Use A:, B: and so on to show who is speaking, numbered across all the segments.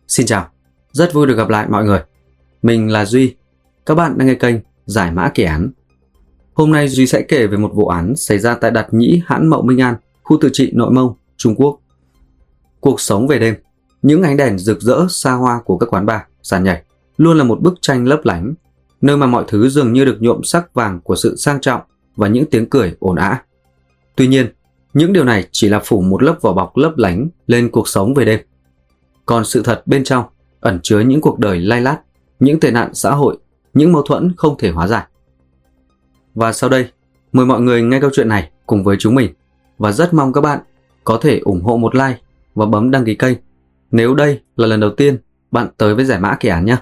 A: Xin chào, rất vui được gặp lại mọi người. Mình là Duy, các bạn đang nghe kênh Giải mã kỳ án. Hôm nay Duy sẽ kể về một vụ án xảy ra tại Đạt Nhĩ Hãn Mậu Minh An, khu tự trị Nội Mông, Trung Quốc. Cuộc sống về đêm, những ánh đèn rực rỡ xa hoa của các quán bar, sàn nhảy luôn là một bức tranh lấp lánh, nơi mà mọi thứ dường như được nhuộm sắc vàng của sự sang trọng và những tiếng cười ồn ào. Tuy nhiên, những điều này chỉ là phủ một lớp vỏ bọc lấp lánh lên cuộc sống về đêm. Còn sự thật bên trong ẩn chứa những cuộc đời lay lát, những tệ nạn xã hội, những mâu thuẫn không thể hóa giải. Và sau đây, mời mọi người nghe câu chuyện này cùng với chúng mình, và rất mong các bạn có thể ủng hộ một like và bấm đăng ký kênh nếu đây là lần đầu tiên bạn tới với Giải mã kỳ án nhé.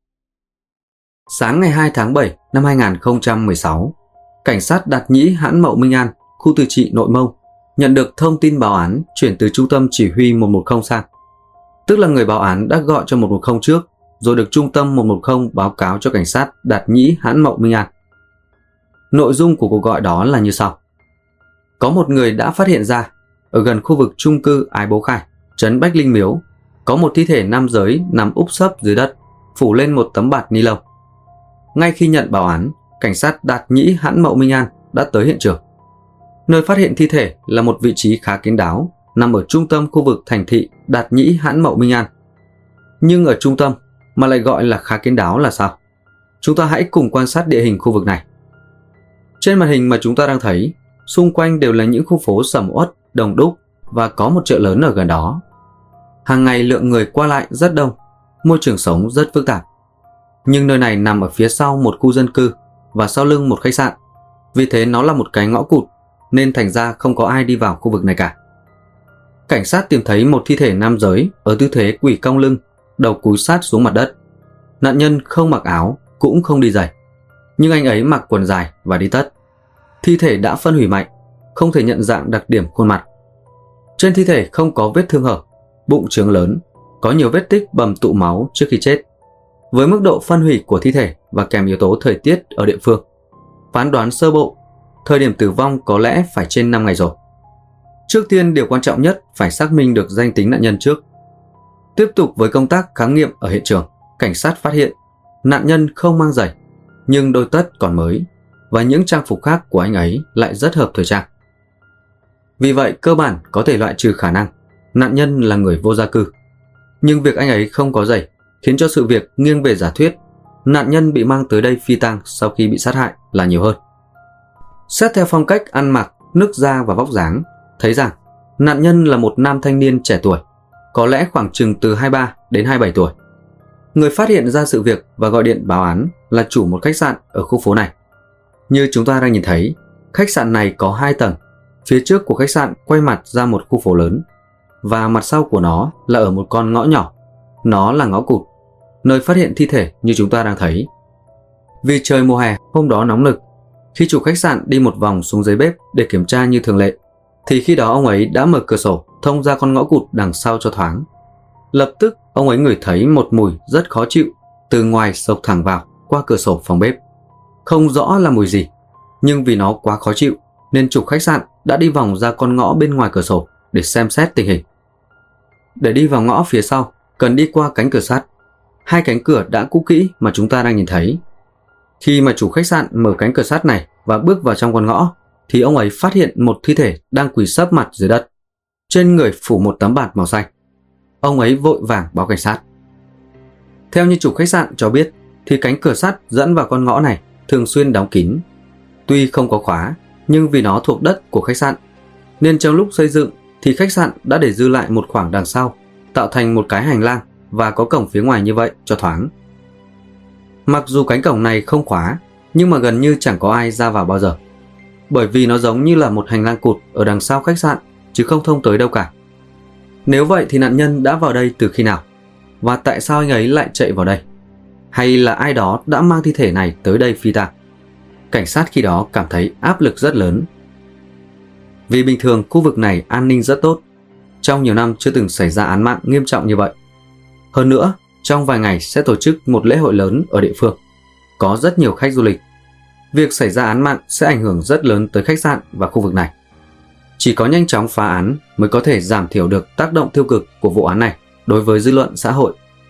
A: Sáng ngày 2 tháng 7 năm 2016, cảnh sát Đạt Nhĩ Hãn Mậu Minh An, khu tự trị Nội Mông, nhận được thông tin báo án chuyển từ trung tâm chỉ huy 110 sang. Tức là người báo án đã gọi cho 110 trước, rồi được trung tâm 110 báo cáo cho cảnh sát Đạt Nhĩ Hãn Mậu Minh An. Nội dung của cuộc gọi đó là như sau. Có một người đã phát hiện ra, ở gần khu vực chung cư Ái Bố Khai, trấn Bách Linh Miếu, có một thi thể nam giới nằm úp sấp dưới đất, phủ lên một tấm bạt ni lông. Ngay khi nhận báo án, cảnh sát Đạt Nhĩ Hãn Mậu Minh An đã tới hiện trường. Nơi phát hiện thi thể là một vị trí khá kín đáo, nằm ở trung tâm khu vực thành thị Đạt Nhĩ Hãn Mậu Minh An. Nhưng ở trung tâm mà lại gọi là khá kín đáo là sao? Chúng ta hãy cùng quan sát địa hình khu vực này. Trên màn hình mà chúng ta đang thấy, xung quanh đều là những khu phố sầm uất, đông đúc và có một chợ lớn ở gần đó. Hàng ngày lượng người qua lại rất đông, môi trường sống rất phức tạp. Nhưng nơi này nằm ở phía sau một khu dân cư và sau lưng một khách sạn. Vì thế nó là một cái ngõ cụt, nên thành ra không có ai đi vào khu vực này cả. Cảnh sát tìm thấy một thi thể nam giới ở tư thế quỳ cong lưng, đầu cúi sát xuống mặt đất. Nạn nhân không mặc áo, cũng không đi giày, nhưng anh ấy mặc quần dài và đi tất. Thi thể đã phân hủy mạnh, không thể nhận dạng đặc điểm khuôn mặt. Trên thi thể không có vết thương hở, bụng trướng lớn, có nhiều vết tích bầm tụ máu trước khi chết. Với mức độ phân hủy của thi thể và kèm yếu tố thời tiết ở địa phương, phán đoán sơ bộ, thời điểm tử vong có lẽ phải trên 5 ngày rồi. Trước tiên, điều quan trọng nhất phải xác minh được danh tính nạn nhân trước. Tiếp tục với công tác khám nghiệm ở hiện trường, cảnh sát phát hiện nạn nhân không mang giày, nhưng đôi tất còn mới và những trang phục khác của anh ấy lại rất hợp thời trang. Vì vậy, cơ bản có thể loại trừ khả năng nạn nhân là người vô gia cư. Nhưng việc anh ấy không có giày khiến cho sự việc nghiêng về giả thuyết nạn nhân bị mang tới đây phi tang sau khi bị sát hại là nhiều hơn. Xét theo phong cách ăn mặc, nước da và vóc dáng, thấy rằng nạn nhân là một nam thanh niên trẻ tuổi, có lẽ khoảng chừng từ 23 đến 27 tuổi. Người phát hiện ra sự việc và gọi điện báo án là chủ một khách sạn ở khu phố này. Như chúng ta đang nhìn thấy, khách sạn này có 2 tầng. Phía trước của khách sạn quay mặt ra một khu phố lớn, và mặt sau của nó là ở một con ngõ nhỏ. Nó là ngõ cụt, nơi phát hiện thi thể như chúng ta đang thấy. Vì trời mùa hè hôm đó nóng nực, khi chủ khách sạn đi một vòng xuống dưới bếp để kiểm tra như thường lệ, thì khi đó ông ấy đã mở cửa sổ thông ra con ngõ cụt đằng sau cho thoáng. Lập tức ông ấy ngửi thấy một mùi rất khó chịu từ ngoài xộc thẳng vào qua cửa sổ phòng bếp. Không rõ là mùi gì, nhưng vì nó quá khó chịu nên chủ khách sạn đã đi vòng ra con ngõ bên ngoài cửa sổ để xem xét tình hình. Để đi vào ngõ phía sau, cần đi qua cánh cửa sắt. 2 cánh cửa đã cũ kỹ mà chúng ta đang nhìn thấy. Khi mà chủ khách sạn mở cánh cửa sắt này và bước vào trong con ngõ, thì ông ấy phát hiện một thi thể đang quỳ sấp mặt dưới đất, trên người phủ một tấm bạt màu xanh. Ông ấy vội vàng báo cảnh sát. Theo như chủ khách sạn cho biết, thì cánh cửa sắt dẫn vào con ngõ này thường xuyên đóng kín. Tuy không có khóa, nhưng vì nó thuộc đất của khách sạn, nên trong lúc xây dựng thì khách sạn đã để dư lại một khoảng đằng sau, tạo thành một cái hành lang và có cổng phía ngoài như vậy cho thoáng. Mặc dù cánh cổng này không khóa, nhưng mà gần như chẳng có ai ra vào bao giờ, bởi vì nó giống như là một hành lang cụt ở đằng sau khách sạn, chứ không thông tới đâu cả. Nếu vậy thì nạn nhân đã vào đây từ khi nào? Và tại sao anh ấy lại chạy vào đây? Hay là ai đó đã mang thi thể này tới đây phi tang? Cảnh sát khi đó cảm thấy áp lực rất lớn. Vì bình thường khu vực này an ninh rất tốt, trong nhiều năm chưa từng xảy ra án mạng nghiêm trọng như vậy. Hơn nữa, trong vài ngày sẽ tổ chức một lễ hội lớn ở địa phương, có rất nhiều khách du lịch. Việc xảy ra án mạng sẽ ảnh hưởng rất lớn tới khách sạn và khu vực này. Chỉ có nhanh chóng phá án mới có thể giảm thiểu được tác động tiêu cực của vụ án này đối với dư luận xã hội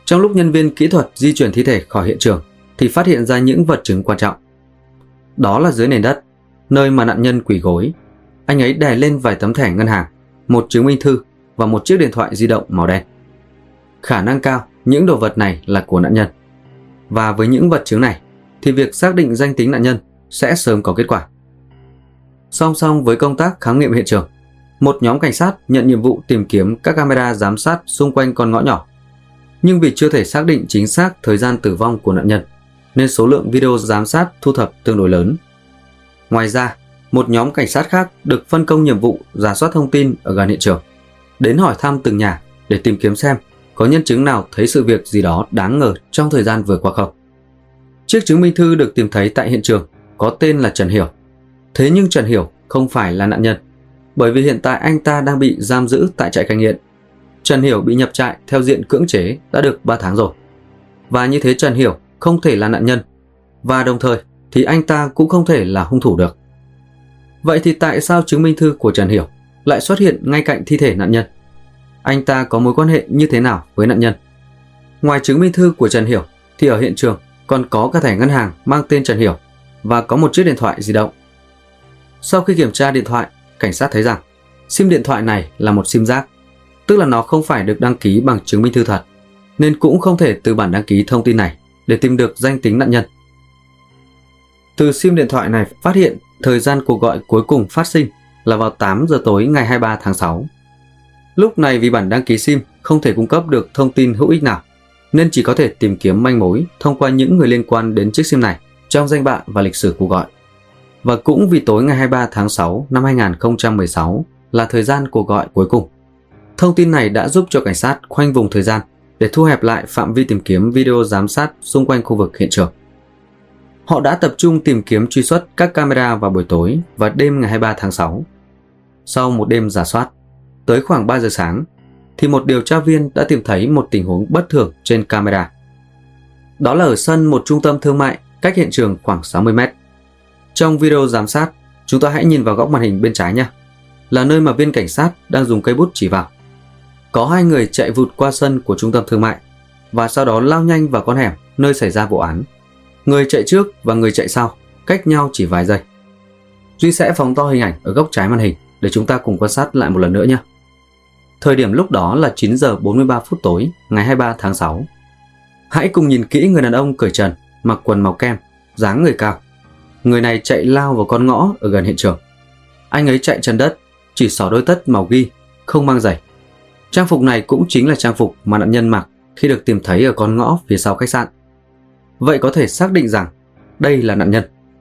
A: Trong lúc nhân viên kỹ thuật di chuyển thi thể khỏi hiện trường thì phát hiện ra những vật chứng quan trọng. Đó là dưới nền đất, nơi mà nạn nhân quỳ gối, anh ấy đè lên vài tấm thẻ ngân hàng, một chứng minh thư và một chiếc điện thoại di động màu đen. Khả năng cao những đồ vật này là của nạn nhân. Và với những vật chứng này thì việc xác định danh tính nạn nhân sẽ sớm có kết quả. Song song với công tác khám nghiệm hiện trường, một nhóm cảnh sát nhận nhiệm vụ tìm kiếm các camera giám sát xung quanh con ngõ nhỏ. Nhưng vì chưa thể xác định chính xác thời gian tử vong của nạn nhân, nên số lượng video giám sát thu thập tương đối lớn. Ngoài ra, một nhóm cảnh sát khác được phân công nhiệm vụ rà soát thông tin ở gần hiện trường, đến hỏi thăm từng nhà để tìm kiếm xem có nhân chứng nào thấy sự việc gì đó đáng ngờ trong thời gian vừa qua không. Chiếc chứng minh thư được tìm thấy tại hiện trường có tên là Trần Hiểu. Thế nhưng Trần Hiểu không phải là nạn nhân, bởi vì hiện tại anh ta đang bị giam giữ tại trại cai nghiện. Trần Hiểu bị nhập trại theo diện cưỡng chế đã được 3 tháng rồi. Và như thế Trần Hiểu không thể là nạn nhân, và đồng thời thì anh ta cũng không thể là hung thủ được. Vậy thì tại sao chứng minh thư của Trần Hiểu lại xuất hiện ngay cạnh thi thể nạn nhân? Anh ta có mối quan hệ như thế nào với nạn nhân? Ngoài chứng minh thư của Trần Hiểu thì ở hiện trường còn có cả thẻ ngân hàng mang tên Trần Hiểu và có một chiếc điện thoại di động. Sau khi kiểm tra điện thoại, cảnh sát thấy rằng SIM điện thoại này là một SIM rác, tức là nó không phải được đăng ký bằng chứng minh thư thật, nên cũng không thể từ bản đăng ký thông tin này để tìm được danh tính nạn nhân. Từ SIM điện thoại này phát hiện thời gian cuộc gọi cuối cùng phát sinh là vào 8 giờ tối ngày 23 tháng 6. Lúc này vì bản đăng ký SIM không thể cung cấp được thông tin hữu ích nào, nên chỉ có thể tìm kiếm manh mối thông qua những người liên quan đến chiếc SIM này trong danh bạ và lịch sử cuộc gọi. Và cũng vì tối ngày 23 tháng 6 năm 2016 là thời gian cuộc gọi cuối cùng, thông tin này đã giúp cho cảnh sát khoanh vùng thời gian để thu hẹp lại phạm vi tìm kiếm video giám sát xung quanh khu vực hiện trường. Họ đã tập trung tìm kiếm truy xuất các camera vào buổi tối và đêm ngày 23 tháng 6. Sau một đêm rà soát, tới khoảng 3 giờ sáng, thì một điều tra viên đã tìm thấy một tình huống bất thường trên camera. Đó là ở sân một trung tâm thương mại cách hiện trường khoảng 60 mét. Trong video giám sát, chúng ta hãy nhìn vào góc màn hình bên trái nhé, là nơi mà viên cảnh sát đang dùng cây bút chỉ vào. Có 2 người chạy vụt qua sân của trung tâm thương mại và sau đó lao nhanh vào con hẻm nơi xảy ra vụ án. Người chạy trước và người chạy sau cách nhau chỉ vài giây. Duy sẽ phóng to hình ảnh ở góc trái màn hình để chúng ta cùng quan sát lại một lần nữa nhé. Thời điểm lúc đó là 9 giờ 43 phút tối ngày 23 tháng 6. Hãy cùng nhìn kỹ người đàn ông cởi trần, mặc quần màu kem, dáng người cao. Người này chạy lao vào con ngõ ở gần hiện trường. Anh ấy chạy chân đất, chỉ xỏ đôi tất màu ghi, không mang giày. Trang phục này cũng chính là trang phục mà nạn nhân mặc khi được tìm thấy ở con ngõ phía sau khách sạn. Vậy có thể xác định rằng đây là nạn nhân.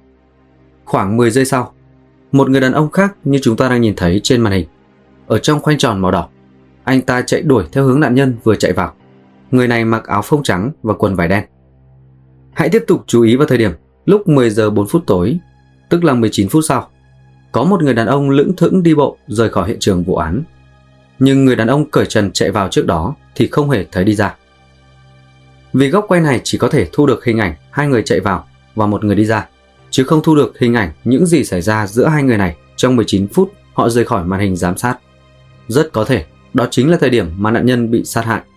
A: Khoảng 10 giây sau, một người đàn ông khác như chúng ta đang nhìn thấy trên màn hình, ở trong khoanh tròn màu đỏ. Anh ta chạy đuổi theo hướng nạn nhân vừa chạy vào. Người này mặc áo phông trắng và quần vải đen. Hãy tiếp tục chú ý vào thời điểm lúc 10 giờ 4 phút tối, tức là 19 phút sau. Có một người đàn ông lững thững đi bộ rời khỏi hiện trường vụ án. Nhưng người đàn ông cởi trần chạy vào trước đó thì không hề thấy đi ra. Vì góc quay này chỉ có thể thu được hình ảnh 2 người chạy vào và 1 người đi ra, chứ không thu được hình ảnh những gì xảy ra giữa 2 người này trong 19 phút họ rời khỏi màn hình giám sát. Rất có thể đó chính là thời điểm mà nạn nhân bị sát hại.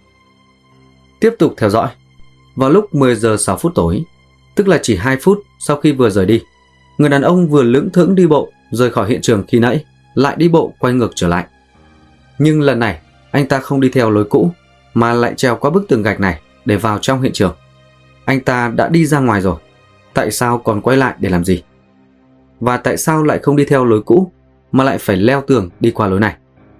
A: Tiếp tục theo dõi. Vào lúc 10 giờ 6 phút tối, tức là chỉ 2 phút sau khi vừa rời đi, người đàn ông vừa lững thững đi bộ rời khỏi hiện trường khi nãy lại đi bộ quay ngược trở lại. Nhưng lần này anh ta không đi theo lối cũ mà lại trèo qua bức tường gạch này để vào trong hiện trường. Anh ta đã đi ra ngoài rồi, tại sao còn quay lại để làm gì? Và tại sao lại không đi theo lối cũ mà lại phải leo tường đi qua lối này?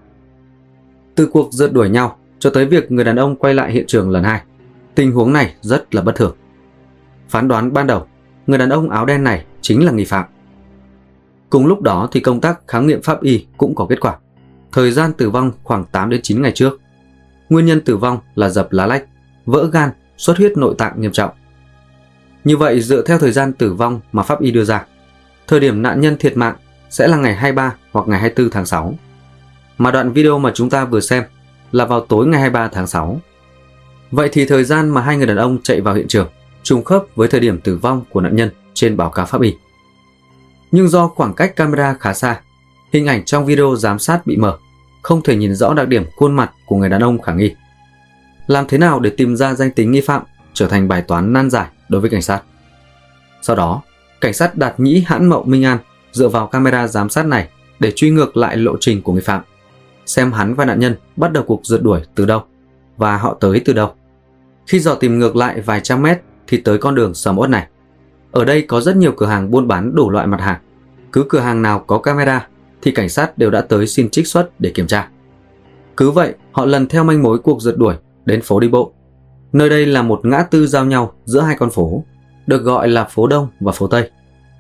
A: Từ cuộc rượt đuổi nhau cho tới việc người đàn ông quay lại hiện trường lần 2, tình huống này rất là bất thường. Phán đoán ban đầu, người đàn ông áo đen này chính là nghi phạm. Cùng lúc đó thì công tác khám nghiệm pháp y cũng có kết quả. Thời gian tử vong khoảng 8 đến 9 ngày trước. Nguyên nhân tử vong là dập lá lách, vỡ gan, xuất huyết nội tạng nghiêm trọng. Như vậy dựa theo thời gian tử vong mà pháp y đưa ra, thời điểm nạn nhân thiệt mạng sẽ là ngày 23 hoặc ngày 24 tháng 6. Mà đoạn video mà chúng ta vừa xem là vào tối ngày 23 tháng 6. Vậy thì thời gian mà 2 người đàn ông chạy vào hiện trường trùng khớp với thời điểm tử vong của nạn nhân trên báo cáo pháp y. Nhưng do khoảng cách camera khá xa, hình ảnh trong video giám sát bị mờ, không thể nhìn rõ đặc điểm khuôn mặt của người đàn ông khả nghi. Làm thế nào để tìm ra danh tính nghi phạm trở thành bài toán nan giải đối với cảnh sát. Sau đó, cảnh sát Đạt Nhĩ Hãn Mậu Minh An dựa vào camera giám sát này để truy ngược lại lộ trình của nghi phạm, xem hắn và nạn nhân bắt đầu cuộc rượt đuổi từ đâu và họ tới từ đâu. Khi dò tìm ngược lại vài trăm mét thì tới con đường sầm uất này. Ở đây có rất nhiều cửa hàng buôn bán đủ loại mặt hàng. Cứ cửa hàng nào có camera thì cảnh sát đều đã tới xin trích xuất để kiểm tra. Cứ vậy, họ lần theo manh mối cuộc rượt đuổi đến phố đi bộ. Nơi đây là một ngã tư giao nhau giữa hai con phố, được gọi là phố Đông và phố Tây.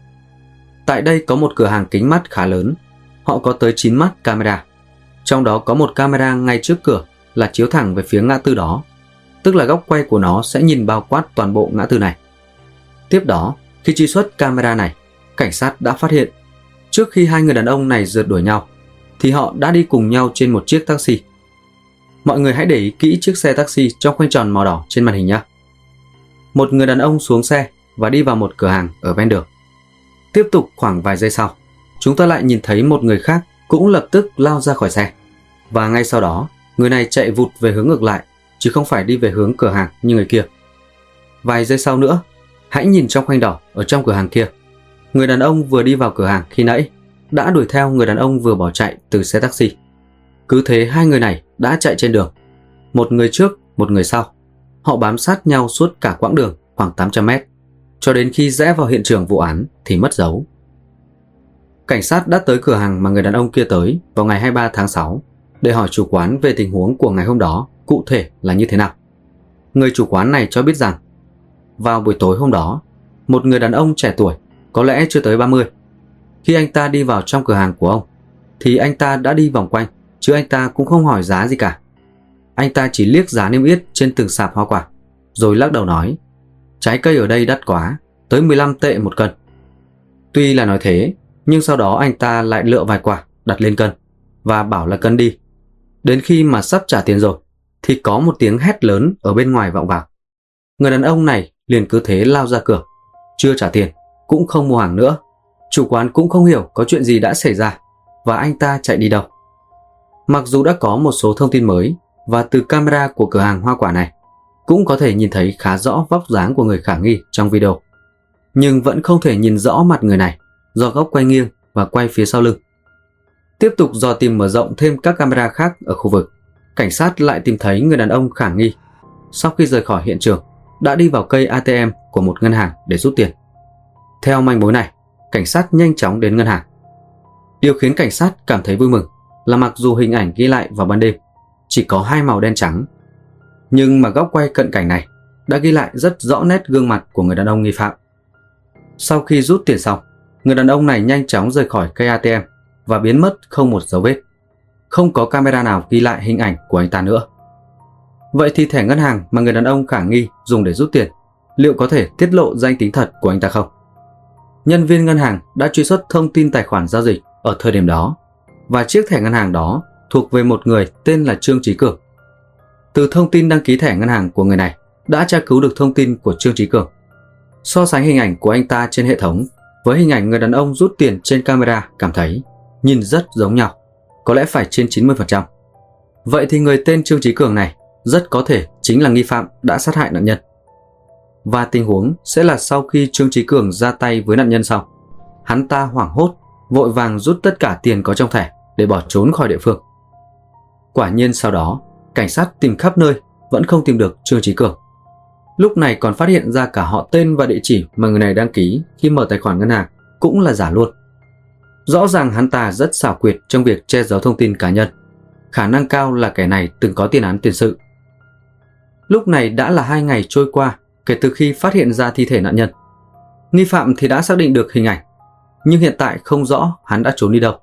A: Tại đây có một cửa hàng kính mắt khá lớn. Họ có tới 9 mắt camera. Trong đó có một camera ngay trước cửa là chiếu thẳng về phía ngã tư đó, tức là góc quay của nó sẽ nhìn bao quát toàn bộ ngã tư này. Tiếp đó, khi truy xuất camera này, cảnh sát đã phát hiện trước khi hai người đàn ông này rượt đuổi nhau thì họ đã đi cùng nhau trên một chiếc taxi. Mọi người hãy để ý kỹ chiếc xe taxi trong khoanh tròn màu đỏ trên màn hình nhé. Một người đàn ông xuống xe và đi vào một cửa hàng ở ven đường. Tiếp tục khoảng vài giây sau, chúng ta lại nhìn thấy một người khác cũng lập tức lao ra khỏi xe. Và ngay sau đó, người này chạy vụt về hướng ngược lại, chứ không phải đi về hướng cửa hàng như người kia. Vài giây sau nữa, hãy nhìn trong khoanh đỏ ở trong cửa hàng kia. Người đàn ông vừa đi vào cửa hàng khi nãy đã đuổi theo người đàn ông vừa bỏ chạy từ xe taxi. Cứ thế hai người này đã chạy trên đường, một người trước, một người sau. Họ bám sát nhau suốt cả quãng đường khoảng 800 mét, cho đến khi rẽ vào hiện trường vụ án thì mất dấu. Cảnh sát đã tới cửa hàng mà người đàn ông kia tới vào ngày 23 tháng 6 để hỏi chủ quán về tình huống của ngày hôm đó cụ thể là như thế nào. Người chủ quán này cho biết rằng vào buổi tối hôm đó, một người đàn ông trẻ tuổi, có lẽ chưa tới 30, khi anh ta đi vào trong cửa hàng của ông thì anh ta đã đi vòng quanh, chứ anh ta cũng không hỏi giá gì cả. Anh ta chỉ liếc giá niêm yết trên từng sạp hoa quả, rồi lắc đầu nói: trái cây ở đây đắt quá, tới 15 tệ một cân. Tuy là nói thế, nhưng sau đó anh ta lại lựa vài quả đặt lên cân và bảo là cân đi. Đến khi mà sắp trả tiền rồi thì có một tiếng hét lớn ở bên ngoài vọng vào. Người đàn ông này liền cứ thế lao ra cửa, chưa trả tiền, cũng không mua hàng nữa. Chủ quán cũng không hiểu có chuyện gì đã xảy ra và anh ta chạy đi đâu. Mặc dù đã có một số thông tin mới và từ camera của cửa hàng hoa quả này cũng có thể nhìn thấy khá rõ vóc dáng của người khả nghi trong video, nhưng vẫn không thể nhìn rõ mặt người này do góc quay nghiêng và quay phía sau lưng. Tiếp tục dò tìm mở rộng thêm các camera khác ở khu vực, cảnh sát lại tìm thấy người đàn ông khả nghi sau khi rời khỏi hiện trường đã đi vào cây ATM của một ngân hàng để rút tiền. Theo manh mối này, cảnh sát nhanh chóng đến ngân hàng. Điều khiến cảnh sát cảm thấy vui mừng là mặc dù hình ảnh ghi lại vào ban đêm chỉ có hai màu đen trắng, nhưng mà góc quay cận cảnh này đã ghi lại rất rõ nét gương mặt của người đàn ông nghi phạm. Sau khi rút tiền xong, người đàn ông này nhanh chóng rời khỏi cây ATM và biến mất không một dấu vết. Không có camera nào ghi lại hình ảnh của anh ta nữa. Vậy thì thẻ ngân hàng mà người đàn ông khả nghi dùng để rút tiền liệu có thể tiết lộ danh tính thật của anh ta không? Nhân viên ngân hàng đã truy xuất thông tin tài khoản giao dịch ở thời điểm đó, và chiếc thẻ ngân hàng đó thuộc về một người tên là Trương Chí Cường. Từ thông tin đăng ký thẻ ngân hàng của người này đã tra cứu được thông tin của Trương Chí Cường. So sánh hình ảnh của anh ta trên hệ thống với hình ảnh người đàn ông rút tiền trên camera, cảm thấy nhìn rất giống nhau, có lẽ phải trên 90%. Vậy thì người tên Trương Chí Cường này rất có thể chính là nghi phạm đã sát hại nạn nhân. Và tình huống sẽ là sau khi Trương Chí Cường ra tay với nạn nhân xong, hắn ta hoảng hốt, vội vàng rút tất cả tiền có trong thẻ để bỏ trốn khỏi địa phương. Quả nhiên sau đó, cảnh sát tìm khắp nơi vẫn không tìm được Trương Chí Cường. Lúc này còn phát hiện ra cả họ tên và địa chỉ mà người này đăng ký khi mở tài khoản ngân hàng cũng là giả luôn. Rõ ràng hắn ta rất xảo quyệt trong việc che giấu thông tin cá nhân. Khả năng cao là kẻ này từng có tiền án tiền sự. Lúc này đã là 2 ngày trôi qua kể từ khi phát hiện ra thi thể nạn nhân. Nghi phạm thì đã xác định được hình ảnh, nhưng hiện tại không rõ hắn đã trốn đi đâu.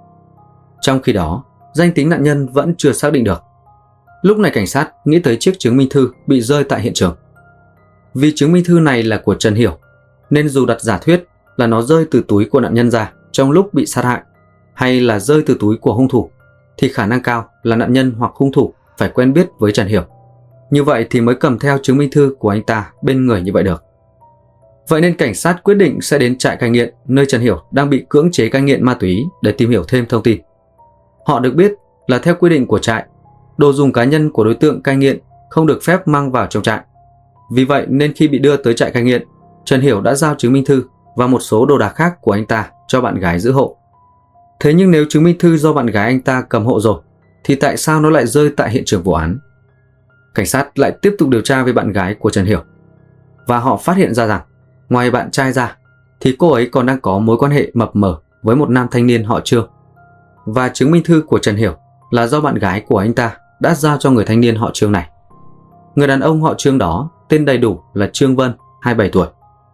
A: Trong khi đó, danh tính nạn nhân vẫn chưa xác định được. Lúc này cảnh sát nghĩ tới chiếc chứng minh thư bị rơi tại hiện trường. Vì chứng minh thư này là của Trần Hiểu, nên dù đặt giả thuyết là nó rơi từ túi của nạn nhân ra trong lúc bị sát hại, hay là rơi từ túi của hung thủ, thì khả năng cao là nạn nhân hoặc hung thủ phải quen biết với Trần Hiểu. Như vậy thì mới cầm theo chứng minh thư của anh ta bên người như vậy được. Vậy nên cảnh sát quyết định sẽ đến trại cai nghiện nơi Trần Hiểu đang bị cưỡng chế cai nghiện ma túy để tìm hiểu thêm thông tin. Họ được biết là theo quy định của trại, đồ dùng cá nhân của đối tượng cai nghiện không được phép mang vào trong trại. Vì vậy nên khi bị đưa tới trại cai nghiện, Trần Hiểu đã giao chứng minh thư và một số đồ đạc khác của anh ta cho bạn gái giữ hộ. Thế nhưng nếu chứng minh thư do bạn gái anh ta cầm hộ rồi, thì tại sao nó lại rơi tại hiện trường vụ án? Cảnh sát lại tiếp tục điều tra về bạn gái của Trần Hiểu. Và họ phát hiện ra rằng, ngoài bạn trai ra, thì cô ấy còn đang có mối quan hệ mập mờ với một nam thanh niên họ Trương. Và chứng minh thư của Trần Hiểu là do bạn gái của anh ta đã giao cho người thanh niên họ Trương này. Người đàn ông họ Trương đó tên đầy đủ là Trương Vân, 27 tuổi.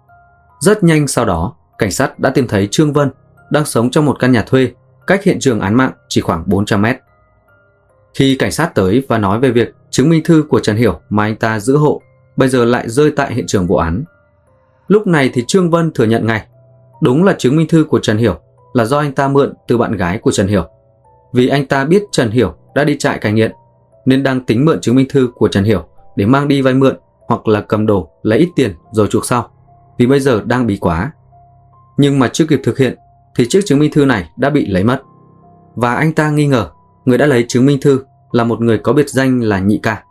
A: Rất nhanh sau đó, cảnh sát đã tìm thấy Trương Vân đang sống trong một căn nhà thuê cách hiện trường án mạng chỉ khoảng 400 mét. Khi cảnh sát tới và nói về việc chứng minh thư của Trần Hiểu mà anh ta giữ hộ bây giờ lại rơi tại hiện trường vụ án, lúc này thì Trương Vân thừa nhận ngay, đúng là chứng minh thư của Trần Hiểu là do anh ta mượn từ bạn gái của Trần Hiểu. Vì anh ta biết Trần Hiểu đã đi trại cai nghiện, nên đang tính mượn chứng minh thư của Trần Hiểu để mang đi vay mượn hoặc là cầm đồ lấy ít tiền rồi chuộc sau, vì bây giờ đang bí quá. Nhưng mà chưa kịp thực hiện thì chiếc chứng minh thư này đã bị lấy mất. Và anh ta nghi ngờ người đã lấy chứng minh thư là một người có biệt danh là Nhị Ca.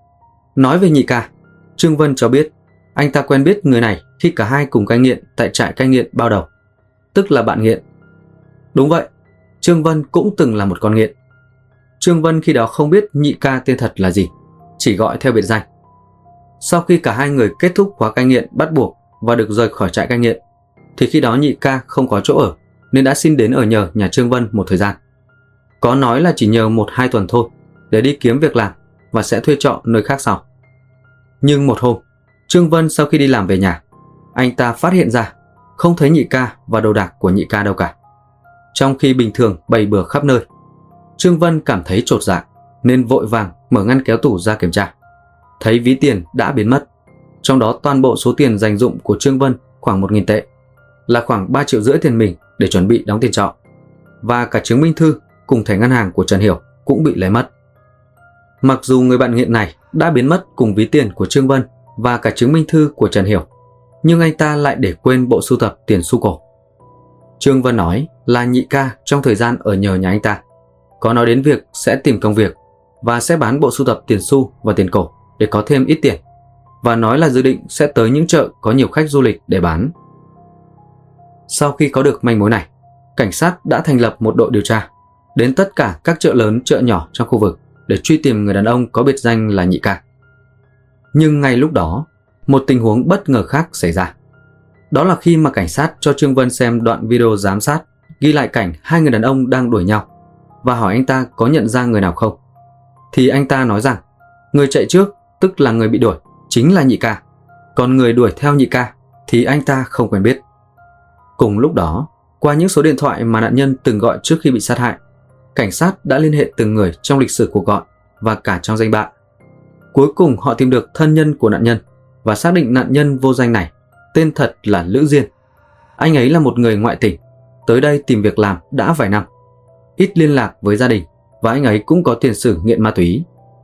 A: Nói về Nhị Ca, Trương Vân cho biết anh ta quen biết người này khi cả hai cùng cai nghiện tại trại cai nghiện Bao Đầu, tức là bạn nghiện. Đúng vậy, Trương Vân cũng từng là một con nghiện. Trương Vân khi đó không biết Nhị Ca tên thật là gì, chỉ gọi theo biệt danh. Sau khi cả hai người kết thúc khóa cai nghiện bắt buộc và được rời khỏi trại cai nghiện, thì khi đó Nhị Ca không có chỗ ở nên đã xin đến ở nhờ nhà Trương Vân một thời gian. Có nói là chỉ nhờ 1-2 tuần thôi để đi kiếm việc làm và sẽ thuê trọ nơi khác sau. Nhưng một hôm, Trương Vân sau khi đi làm về nhà, anh ta phát hiện ra không thấy Nhị Ca và đồ đạc của Nhị Ca đâu cả, trong khi bình thường bày bừa khắp nơi. Trương Vân cảm thấy chột dạ nên vội vàng mở ngăn kéo tủ ra kiểm tra, thấy ví tiền đã biến mất, trong đó toàn bộ số tiền dành dụm của Trương Vân khoảng 1.000 tệ, là khoảng 3,5 triệu tiền mình để chuẩn bị đóng tiền trọ, và cả chứng minh thư cùng thẻ ngân hàng của Trần Hiểu cũng bị lấy mất. Mặc dù người bạn nghiện này đã biến mất cùng ví tiền của Trương Vân và cả chứng minh thư của Trần Hiểu, nhưng anh ta lại để quên bộ sưu tập tiền xu cổ. Trương Vân nói là Nhị Ca trong thời gian ở nhờ nhà anh ta có nói đến việc sẽ tìm công việc và sẽ bán bộ sưu tập tiền xu và tiền cổ để có thêm ít tiền, và nói là dự định sẽ tới những chợ có nhiều khách du lịch để bán. Sau khi có được manh mối này, cảnh sát đã thành lập một đội điều tra đến tất cả các chợ lớn chợ nhỏ trong khu vực để truy tìm người đàn ông có biệt danh là Nhị Ca. Nhưng ngay lúc đó, một tình huống bất ngờ khác xảy ra. Đó là khi mà cảnh sát cho Trương Vân xem đoạn video giám sát ghi lại cảnh hai người đàn ông đang đuổi nhau và hỏi anh ta có nhận ra người nào không, thì anh ta nói rằng người chạy trước, tức là người bị đuổi, chính là Nhị Ca, còn người đuổi theo Nhị Ca thì anh ta không quen biết. Cùng lúc đó, qua những số điện thoại mà nạn nhân từng gọi trước khi bị sát hại, cảnh sát đã liên hệ từng người trong lịch sử cuộc gọi và cả trong danh bạ. Cuối cùng họ tìm được thân nhân của nạn nhân và xác định nạn nhân vô danh này tên thật là Lữ Diên. Anh ấy là một người ngoại tỉnh, tới đây tìm việc làm đã vài năm, ít liên lạc với gia đình, và anh ấy cũng có tiền sử nghiện ma túy.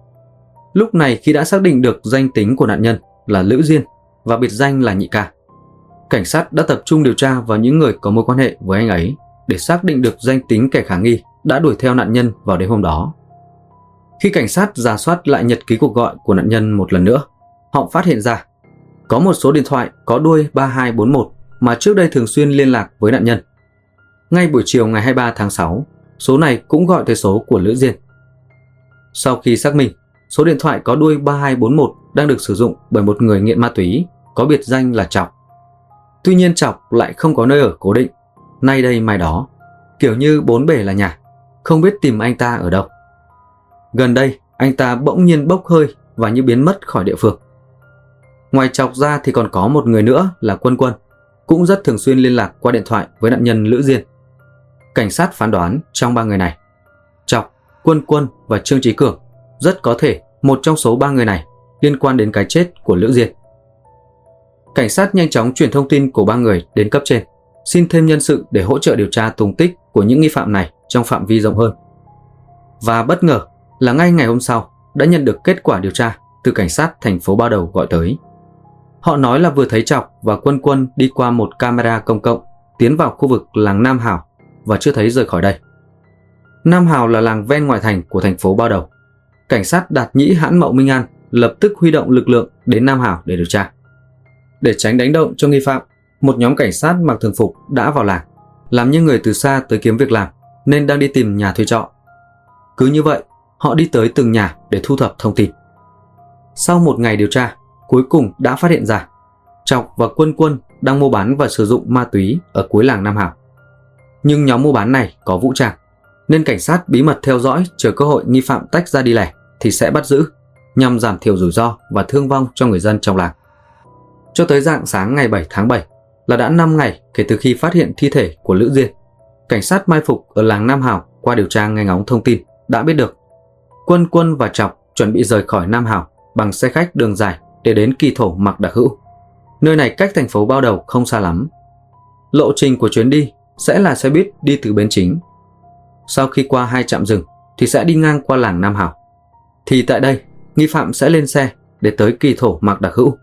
A: Lúc này khi đã xác định được danh tính của nạn nhân là Lữ Diên và biệt danh là Nhị Ca, cảnh sát đã tập trung điều tra vào những người có mối quan hệ với anh ấy để xác định được danh tính kẻ khả nghi đã đuổi theo nạn nhân vào đêm hôm đó. Khi cảnh sát rà soát lại nhật ký cuộc gọi của nạn nhân một lần nữa, họ phát hiện ra có một số điện thoại có đuôi 3241 mà trước đây thường xuyên liên lạc với nạn nhân. Ngay buổi chiều ngày 23 tháng 6, số này cũng gọi tới số của Lữ Diên. Sau khi xác minh, số điện thoại có đuôi 3241 đang được sử dụng bởi một người nghiện ma túy có biệt danh là Chọc. Tuy nhiên Chọc lại không có nơi ở cố định, nay đây mai đó, kiểu như bốn bể là nhà, không biết tìm anh ta ở đâu. Gần đây, anh ta bỗng nhiên bốc hơi và như biến mất khỏi địa phương. Ngoài Chọc ra thì còn có một người nữa là Quân Quân, cũng rất thường xuyên liên lạc qua điện thoại với nạn nhân Lữ Diên. Cảnh sát phán đoán trong 3 người này, Chọc, Quân Quân và Trương Chí Cường, rất có thể một trong số 3 người này liên quan đến cái chết của Lữ Diên. Cảnh sát nhanh chóng chuyển thông tin của 3 người đến cấp trên, xin thêm nhân sự để hỗ trợ điều tra tung tích của những nghi phạm này trong phạm vi rộng hơn. Và bất ngờ là ngay ngày hôm sau đã nhận được kết quả điều tra từ cảnh sát thành phố Bao Đầu gọi tới. Họ nói là vừa thấy Chọc và Quân Quân đi qua một camera công cộng tiến vào khu vực làng Nam Hào và chưa thấy rời khỏi đây. Nam Hào là làng ven ngoại thành của thành phố Bao Đầu. Cảnh sát Đạt Nhĩ Hãn Mậu Minh An lập tức huy động lực lượng đến Nam Hảo để điều tra. Để tránh đánh động cho nghi phạm, một nhóm cảnh sát mặc thường phục đã vào làng, làm như người từ xa tới kiếm việc làm nên đang đi tìm nhà thuê trọ. Cứ như vậy, họ đi tới từng nhà để thu thập thông tin. Sau một ngày điều tra, cuối cùng đã phát hiện ra Trọc và Quân Quân đang mua bán và sử dụng ma túy ở cuối làng Nam Hảo. Nhưng nhóm mua bán này có vũ trang, nên cảnh sát bí mật theo dõi, chờ cơ hội nghi phạm tách ra đi lẻ thì sẽ bắt giữ, nhằm giảm thiểu rủi ro và thương vong cho người dân trong làng. Cho tới rạng sáng ngày 7 tháng 7 là đã 5 ngày kể từ khi phát hiện thi thể của Lữ Diên. Cảnh sát mai phục ở làng Nam Hảo qua điều tra nghe ngóng thông tin đã biết được Quân Quân và Trọc chuẩn bị rời khỏi Nam Hảo bằng xe khách đường dài để đến Kỳ Thổ Mạc Đặc Hữu. Nơi này cách thành phố Bao Đầu không xa lắm. Lộ trình của chuyến đi sẽ là xe buýt đi từ bến chính. Sau khi qua 2 trạm dừng thì sẽ đi ngang qua làng Nam Hảo. Thì tại đây, nghi phạm sẽ lên xe để tới Kỳ Thổ Mạc Đặc Hữu.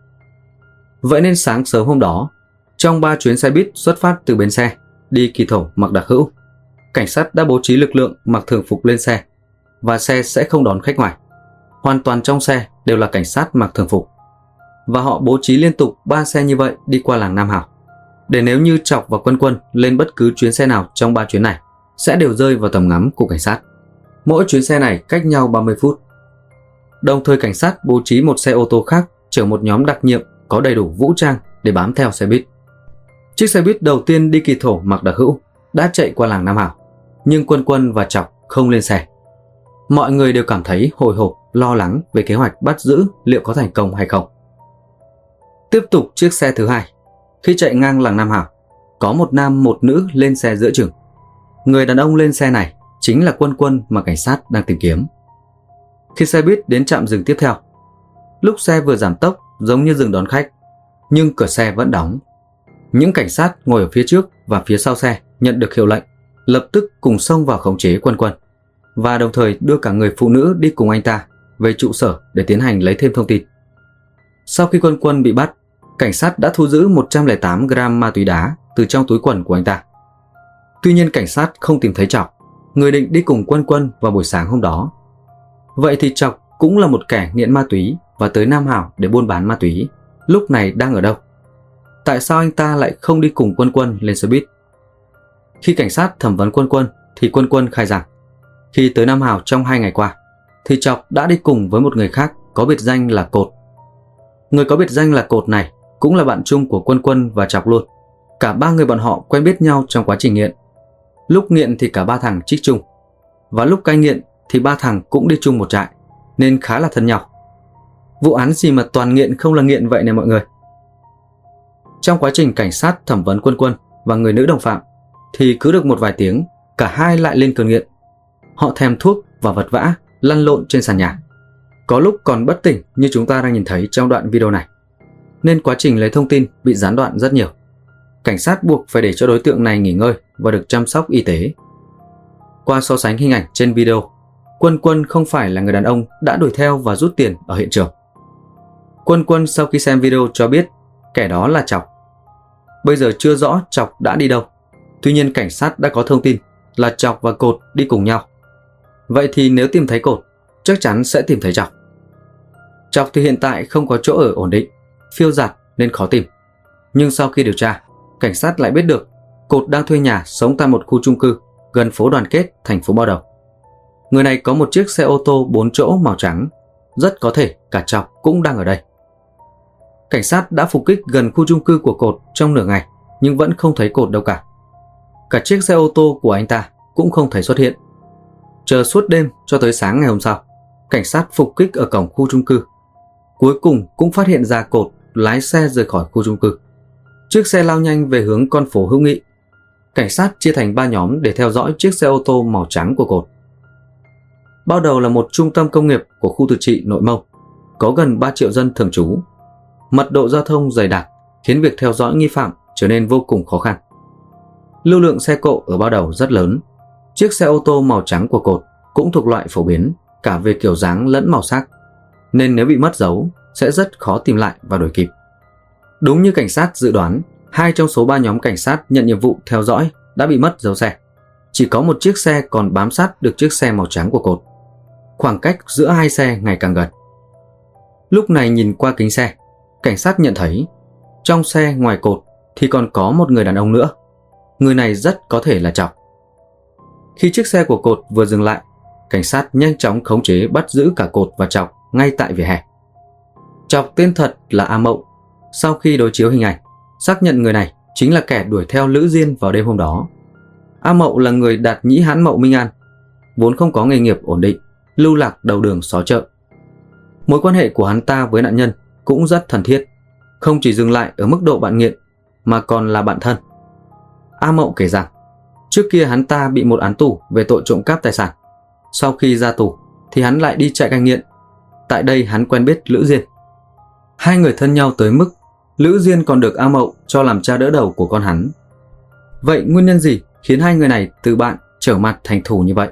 A: Vậy nên sáng sớm hôm đó, trong 3 chuyến xe buýt xuất phát từ bến xe đi Kỳ Thổ Mạc Đặc Hữu, cảnh sát đã bố trí lực lượng mặc thường phục lên xe, và xe sẽ không đón khách ngoài. Hoàn toàn trong xe đều là cảnh sát mặc thường phục. Và họ bố trí liên tục 3 xe như vậy đi qua làng Nam Hảo, để nếu như Trọc và Quân Quân lên bất cứ chuyến xe nào trong 3 chuyến này sẽ đều rơi vào tầm ngắm của cảnh sát. Mỗi chuyến xe này cách nhau 30 phút. Đồng thời cảnh sát bố trí một xe ô tô khác chở một nhóm đặc nhiệm có đầy đủ vũ trang để bám theo xe buýt. Chiếc xe buýt đầu tiên đi Kỳ Thổ Mạc Đặc Hữu đã chạy qua làng Nam Hảo, nhưng Quân Quân và Trọc không lên xe. Mọi người đều cảm thấy hồi hộp, lo lắng về kế hoạch bắt giữ liệu có thành công hay không. Tiếp tục chiếc xe thứ hai. Khi chạy ngang làng Nam Hảo, có một nam một nữ lên xe giữa chừng. Người đàn ông lên xe này chính là Quân Quân mà cảnh sát đang tìm kiếm. Khi xe buýt đến trạm dừng tiếp theo, lúc xe vừa giảm tốc giống như dừng đón khách, nhưng cửa xe vẫn đóng. Những cảnh sát ngồi ở phía trước và phía sau xe nhận được hiệu lệnh, lập tức cùng xông vào khống chế Quân Quân, và đồng thời đưa cả người phụ nữ đi cùng anh ta về trụ sở để tiến hành lấy thêm thông tin. Sau khi Quân Quân bị bắt, cảnh sát đã thu giữ 108 gram ma túy đá từ trong túi quần của anh ta. Tuy nhiên cảnh sát không tìm thấy Trọc, người định đi cùng Quân Quân vào buổi sáng hôm đó. Vậy thì Trọc cũng là một kẻ nghiện ma túy và tới Nam Hảo để buôn bán ma túy, lúc này đang ở đâu? Tại sao anh ta lại không đi cùng Quân Quân lên xe buýt? Khi cảnh sát thẩm vấn Quân Quân thì Quân Quân khai rằng khi tới Nam Hảo trong 2 ngày qua thì Trọc đã đi cùng với một người khác có biệt danh là Cột. Người có biệt danh là Cột này cũng là bạn chung của Quân Quân và Trọc luôn. Cả 3 người bọn họ quen biết nhau trong quá trình nghiện. Lúc nghiện thì cả 3 thằng trích chung, và lúc cai nghiện thì 3 thằng cũng đi chung một trại, nên khá là thân nhau. Vụ án gì mà toàn nghiện không là nghiện vậy này mọi người. Trong quá trình cảnh sát thẩm vấn Quân Quân và người nữ đồng phạm thì cứ được một vài tiếng, cả hai lại lên cơn nghiện. Họ thèm thuốc và vật vã, lăn lộn trên sàn nhà. Có lúc còn bất tỉnh như chúng ta đang nhìn thấy trong đoạn video này. Nên quá trình lấy thông tin bị gián đoạn rất nhiều. Cảnh sát buộc phải để cho đối tượng này nghỉ ngơi và được chăm sóc y tế. Qua so sánh hình ảnh trên video, Quân Quân không phải là người đàn ông đã đuổi theo và rút tiền ở hiện trường. Quân Quân sau khi xem video cho biết kẻ đó là Trọc. Bây giờ chưa rõ Trọc đã đi đâu. Tuy nhiên cảnh sát đã có thông tin là Trọc và Cột đi cùng nhau. Vậy thì nếu tìm thấy Cột, chắc chắn sẽ tìm thấy Trọc. Trọc thì hiện tại không có chỗ ở ổn định, phiêu dạt nên khó tìm. Nhưng sau khi điều tra, cảnh sát lại biết được Cột đang thuê nhà sống tại một khu chung cư gần phố Đoàn Kết, thành phố Bao Đầu. Người này có một chiếc xe ô tô 4 chỗ màu trắng, rất có thể cả Trọc cũng đang ở đây. Cảnh sát đã phục kích gần khu chung cư của Cột trong nửa ngày nhưng vẫn không thấy Cột đâu cả. Cả chiếc xe ô tô của anh ta cũng không thấy xuất hiện. Chờ suốt đêm cho tới sáng ngày hôm sau, cảnh sát phục kích ở cổng khu chung cư. Cuối cùng cũng phát hiện ra Cột lái xe rời khỏi khu chung cư. Chiếc xe lao nhanh về hướng con phố Hữu Nghị. Cảnh sát chia thành 3 nhóm để theo dõi chiếc xe ô tô màu trắng của Cột. Bao Đầu là một trung tâm công nghiệp của khu tự trị Nội Mông, có gần 3 triệu dân thường trú. Mật độ giao thông dày đặc khiến việc theo dõi nghi phạm trở nên vô cùng khó khăn. Lưu lượng xe cộ ở Bao Đầu rất lớn. Chiếc xe ô tô màu trắng của Cột cũng thuộc loại phổ biến cả về kiểu dáng lẫn màu sắc, nên nếu bị mất dấu sẽ rất khó tìm lại và đuổi kịp. Đúng như cảnh sát dự đoán, 2 trong số 3 nhóm cảnh sát nhận nhiệm vụ theo dõi đã bị mất dấu xe. Chỉ có một chiếc xe còn bám sát được chiếc xe màu trắng của Cột. Khoảng cách giữa 2 xe ngày càng gần. Lúc này nhìn qua kính xe, cảnh sát nhận thấy trong xe ngoài cột thì còn có một người đàn ông nữa. Người này rất có thể là Chọc. Khi chiếc xe của cột vừa dừng lại, cảnh sát nhanh chóng khống chế bắt giữ cả cột và Chọc ngay tại vỉa hè. Chọc tên thật là A Mậu. Sau khi đối chiếu hình ảnh, xác nhận người này chính là kẻ đuổi theo Lữ Diên vào đêm hôm đó. A Mậu là người Đạt Nhĩ Hãn Mậu Minh An, vốn không có nghề nghiệp ổn định, lưu lạc đầu đường xó chợ. Mối quan hệ của hắn ta với nạn nhân cũng rất thân thiết, không chỉ dừng lại ở mức độ bạn nghiện mà còn là bạn thân. A Mậu kể rằng trước kia hắn ta bị một án tù về tội trộm cắp tài sản. Sau khi ra tù thì hắn lại đi chạy cai nghiện. Tại đây hắn quen biết Lữ Diên. Hai người thân nhau tới mức Lữ Diên còn được A Mậu cho làm cha đỡ đầu của con hắn. Vậy nguyên nhân gì khiến hai người này từ bạn trở mặt thành thù như vậy?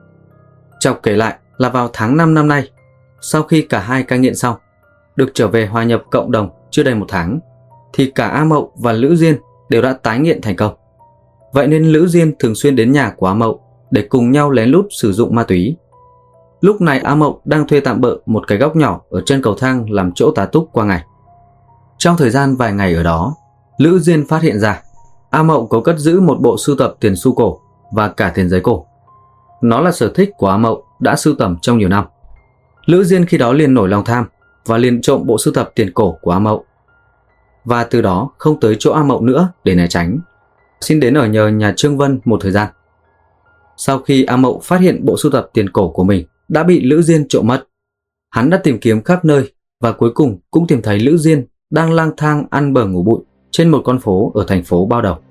A: Chọc kể lại là vào tháng 5 năm nay, sau khi cả hai cai nghiện xong, được trở về hòa nhập cộng đồng chưa đầy 1 tháng, thì cả A Mậu và Lữ Diên đều đã tái nghiện thành công. Vậy nên Lữ Diên thường xuyên đến nhà của A Mậu để cùng nhau lén lút sử dụng ma túy. Lúc này A Mậu đang thuê tạm bợ một cái góc nhỏ ở chân cầu thang làm chỗ tá túc qua ngày. Trong thời gian vài ngày ở đó, Lữ Diên phát hiện ra A Mậu có cất giữ một bộ sưu tập tiền xu cổ và cả tiền giấy cổ. Nó là sở thích của A Mậu đã sưu tầm trong nhiều năm. Lữ Diên khi đó liền nổi lòng tham và liền trộm bộ sưu tập tiền cổ của A Mậu. Và từ đó không tới chỗ A Mậu nữa để né tránh, xin đến ở nhờ nhà Trương Vân một thời gian. Sau khi A Mậu phát hiện bộ sưu tập tiền cổ của mình đã bị Lữ Diên trộm mất, hắn đã tìm kiếm khắp nơi và cuối cùng cũng tìm thấy Lữ Diên đang lang thang ăn bờ ngủ bụi trên một con phố ở thành phố Bao Đầu.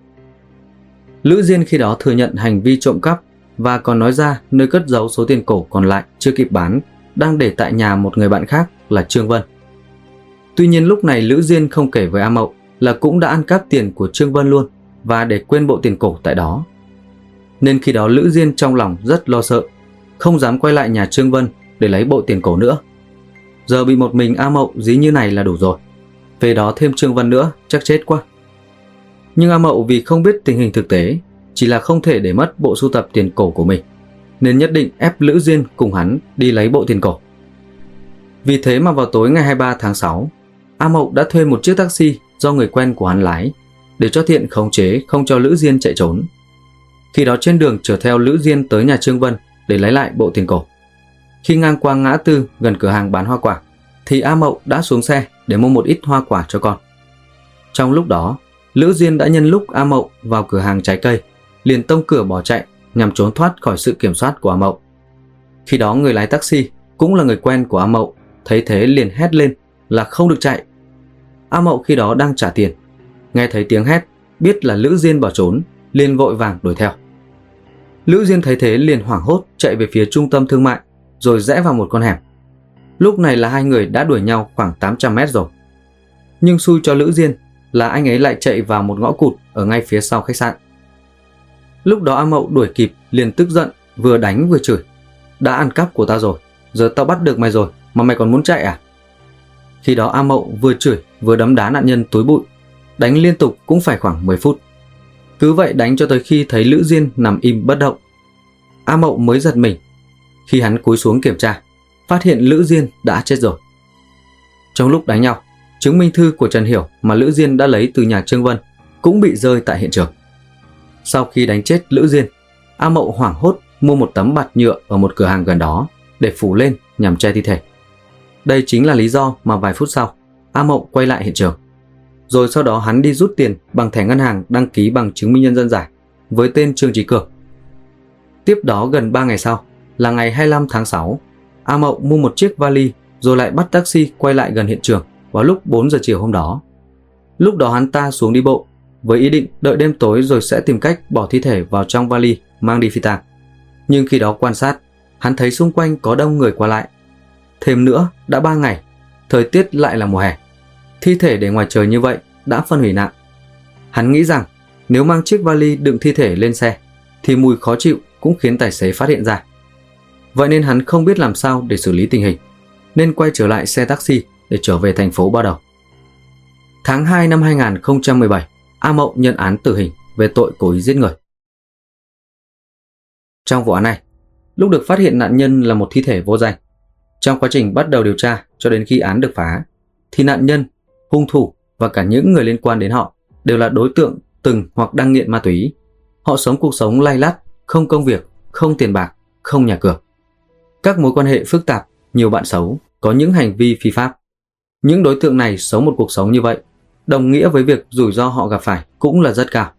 A: Lữ Diên khi đó thừa nhận hành vi trộm cắp và còn nói ra nơi cất giấu số tiền cổ còn lại chưa kịp bán đang để tại nhà một người bạn khác là Trương Vân. Tuy nhiên lúc này Lữ Diên không kể với A Mậu là cũng đã ăn cắp tiền của Trương Vân luôn và để quên bộ tiền cổ tại đó. Nên khi đó Lữ Diên trong lòng rất lo sợ, không dám quay lại nhà Trương Vân để lấy bộ tiền cổ nữa. Giờ bị một mình A Mậu dí như này là đủ rồi, về đó thêm Trương Vân nữa chắc chết quá. Nhưng A Mậu vì không biết tình hình thực tế, chỉ là không thể để mất bộ sưu tập tiền cổ của mình, nên nhất định ép Lữ Diên cùng hắn đi lấy bộ tiền cổ. Vì thế mà vào tối ngày 23 tháng 6, A Mậu đã thuê một chiếc taxi do người quen của hắn lái để cho tiện khống chế không cho Lữ Diên chạy trốn. Khi đó trên đường chở theo Lữ Diên tới nhà Trương Vân để lấy lại bộ tiền cổ. Khi ngang qua ngã tư gần cửa hàng bán hoa quả thì A Mậu đã xuống xe để mua một ít hoa quả cho con. Trong lúc đó, Lữ Diên đã nhân lúc A Mậu vào cửa hàng trái cây liền tông cửa bỏ chạy nhằm trốn thoát khỏi sự kiểm soát của A Mậu. Khi đó người lái taxi cũng là người quen của A Mậu thấy thế liền hét lên là không được chạy. A Mậu khi đó đang trả tiền, nghe thấy tiếng hét biết là Lữ Diên bỏ trốn liền vội vàng đuổi theo. Lữ Diên thấy thế liền hoảng hốt chạy về phía trung tâm thương mại rồi rẽ vào một con hẻm. Lúc này là hai người đã đuổi nhau khoảng 800 mét rồi. Nhưng xui cho Lữ Diên là anh ấy lại chạy vào một ngõ cụt ở ngay phía sau khách sạn. Lúc đó A Mậu đuổi kịp liền tức giận, vừa đánh vừa chửi: đã ăn cắp của ta rồi, giờ tao bắt được mày rồi mà mày còn muốn chạy à? Khi đó A Mậu vừa chửi vừa đấm đá nạn nhân túi bụi, đánh liên tục cũng phải khoảng 10 phút. Cứ vậy đánh cho tới khi thấy Lữ Diên nằm im bất động. A Mậu mới giật mình. Khi hắn cúi xuống kiểm tra, phát hiện Lữ Diên đã chết rồi. Trong lúc đánh nhau, chứng minh thư của Trần Hiểu mà Lữ Diên đã lấy từ nhà Trương Vân cũng bị rơi tại hiện trường. Sau khi đánh chết Lữ Diên, A Mậu hoảng hốt mua một tấm bạt nhựa ở một cửa hàng gần đó để phủ lên nhằm che thi thể. Đây chính là lý do mà vài phút sau A Mậu quay lại hiện trường. Rồi sau đó hắn đi rút tiền bằng thẻ ngân hàng đăng ký bằng chứng minh nhân dân giả với tên Trương Chí Cường. Tiếp đó gần 3 ngày sau là ngày 25 tháng 6, A Mậu mua một chiếc vali rồi lại bắt taxi quay lại gần hiện trường vào lúc 4 giờ chiều hôm đó. Lúc đó hắn ta xuống đi bộ với ý định đợi đêm tối rồi sẽ tìm cách bỏ thi thể vào trong vali mang đi phi tang. Nhưng khi đó quan sát, hắn thấy xung quanh có đông người qua lại. Thêm nữa, đã 3 ngày, thời tiết lại là mùa hè. Thi thể để ngoài trời như vậy đã phân hủy nặng. Hắn nghĩ rằng nếu mang chiếc vali đựng thi thể lên xe thì mùi khó chịu cũng khiến tài xế phát hiện ra. Vậy nên hắn không biết làm sao để xử lý tình hình, nên quay trở lại xe taxi để trở về thành phố Bao Đầu. Tháng 2 năm 2017, A Mậu nhận án tử hình về tội cố ý giết người. Trong vụ án này, lúc được phát hiện nạn nhân là một thi thể vô danh, Trong quá trình bắt đầu điều tra cho đến khi án được phá, thì nạn nhân, hung thủ và cả những người liên quan đến họ đều là đối tượng từng hoặc đang nghiện ma túy. Họ sống cuộc sống lay lắt, không công việc, không tiền bạc, không nhà cửa. Các mối quan hệ phức tạp, nhiều bạn xấu, có những hành vi phi pháp. Những đối tượng này sống một cuộc sống như vậy, đồng nghĩa với việc rủi ro họ gặp phải cũng là rất cao.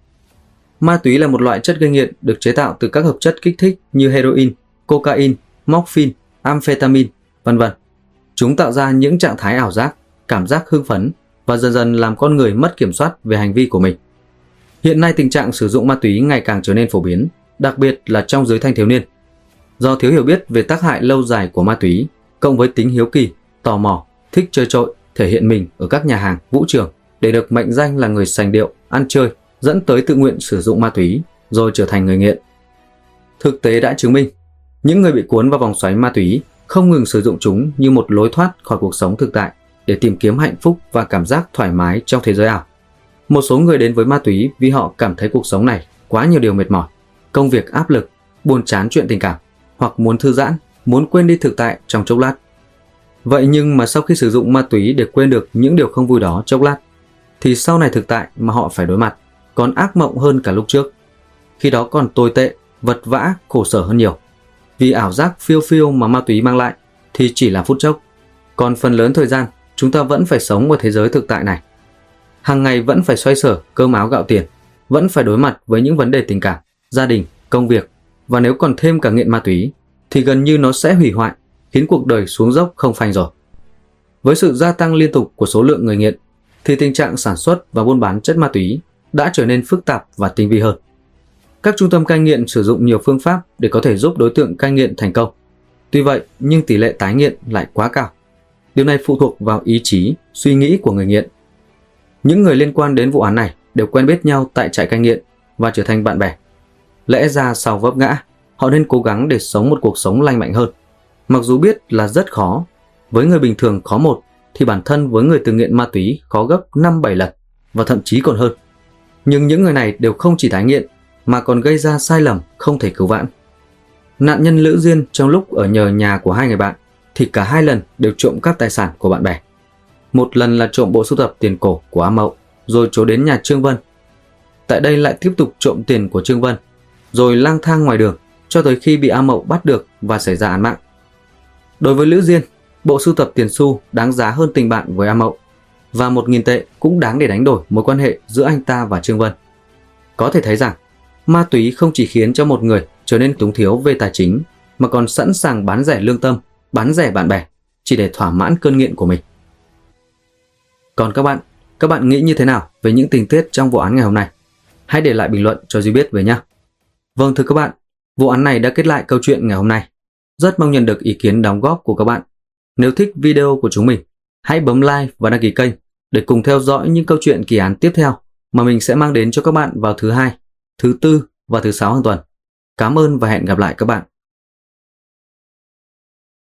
A: Ma túy là một loại chất gây nghiện được chế tạo từ các hợp chất kích thích như heroin, cocaine, morphine, amphetamine, vân vân. Chúng tạo ra những trạng thái ảo giác, cảm giác hưng phấn và dần dần làm con người mất kiểm soát về hành vi của mình. Hiện nay tình trạng sử dụng ma túy ngày càng trở nên phổ biến, đặc biệt là trong giới thanh thiếu niên. Do thiếu hiểu biết về tác hại lâu dài của ma túy, cộng với tính hiếu kỳ, tò mò, thích chơi trội, thể hiện mình ở các nhà hàng, vũ trường để được mệnh danh là người sành điệu, ăn chơi, dẫn tới tự nguyện sử dụng ma túy rồi trở thành người nghiện. Thực tế đã chứng minh, những người bị cuốn vào vòng xoáy ma túy không ngừng sử dụng chúng như một lối thoát khỏi cuộc sống thực tại để tìm kiếm hạnh phúc và cảm giác thoải mái trong thế giới ảo. Một số người đến với ma túy vì họ cảm thấy cuộc sống này quá nhiều điều mệt mỏi, công việc áp lực, buồn chán chuyện tình cảm, hoặc muốn thư giãn, muốn quên đi thực tại trong chốc lát. Vậy nhưng mà sau khi sử dụng ma túy để quên được những điều không vui đó chốc lát, thì sau này thực tại mà họ phải đối mặt còn ác mộng hơn cả lúc trước. Khi đó còn tồi tệ, vật vã, khổ sở hơn nhiều. Vì ảo giác phiêu phiêu mà ma túy mang lại thì chỉ là phút chốc, còn phần lớn thời gian chúng ta vẫn phải sống ở thế giới thực tại này. Hàng ngày vẫn phải xoay sở cơm áo gạo tiền, vẫn phải đối mặt với những vấn đề tình cảm, gia đình, công việc, và nếu còn thêm cả nghiện ma túy thì gần như nó sẽ hủy hoại, khiến cuộc đời xuống dốc không phanh rồi. Với sự gia tăng liên tục của số lượng người nghiện thì tình trạng sản xuất và buôn bán chất ma túy đã trở nên phức tạp và tinh vi hơn. Các trung tâm cai nghiện sử dụng nhiều phương pháp để có thể giúp đối tượng cai nghiện thành công. Tuy vậy, nhưng tỷ lệ tái nghiện lại quá cao. Điều này phụ thuộc vào ý chí, suy nghĩ của người nghiện. Những người liên quan đến vụ án này đều quen biết nhau tại trại cai nghiện và trở thành bạn bè. Lẽ ra sau vấp ngã, họ nên cố gắng để sống một cuộc sống lành mạnh hơn. Mặc dù biết là rất khó, với người bình thường khó một, thì bản thân với người từng nghiện ma túy khó gấp 5-7 lần, và thậm chí còn hơn. Nhưng những người này đều không chỉ tái nghiện, mà còn gây ra sai lầm không thể cứu vãn. Nạn nhân Lữ Diên trong lúc ở nhờ nhà của hai người bạn, thì cả hai lần đều trộm cắp tài sản của bạn bè. Một lần là trộm bộ sưu tập tiền cổ của A Mậu, rồi trốn đến nhà Trương Vân. Tại đây lại tiếp tục trộm tiền của Trương Vân, rồi lang thang ngoài đường cho tới khi bị A Mậu bắt được và xảy ra án mạng. Đối với Lữ Diên, bộ sưu tập tiền xu đáng giá hơn tình bạn với A Mậu, và 1.000 tệ cũng đáng để đánh đổi mối quan hệ giữa anh ta và Trương Vân. Có thể thấy rằng, ma túy không chỉ khiến cho một người trở nên túng thiếu về tài chính, mà còn sẵn sàng bán rẻ lương tâm, bán rẻ bạn bè, chỉ để thỏa mãn cơn nghiện của mình. Còn các bạn nghĩ như thế nào về những tình tiết trong vụ án ngày hôm nay? Hãy để lại bình luận cho Duy biết với nhé. Vâng thưa các bạn, vụ án này đã kết lại câu chuyện ngày hôm nay. Rất mong nhận được ý kiến đóng góp của các bạn. Nếu thích video của chúng mình, hãy bấm like và đăng ký kênh để cùng theo dõi những câu chuyện kỳ án tiếp theo mà mình sẽ mang đến cho các bạn vào thứ Hai, thứ Tư và thứ Sáu hàng tuần. Cảm ơn và hẹn gặp lại các bạn.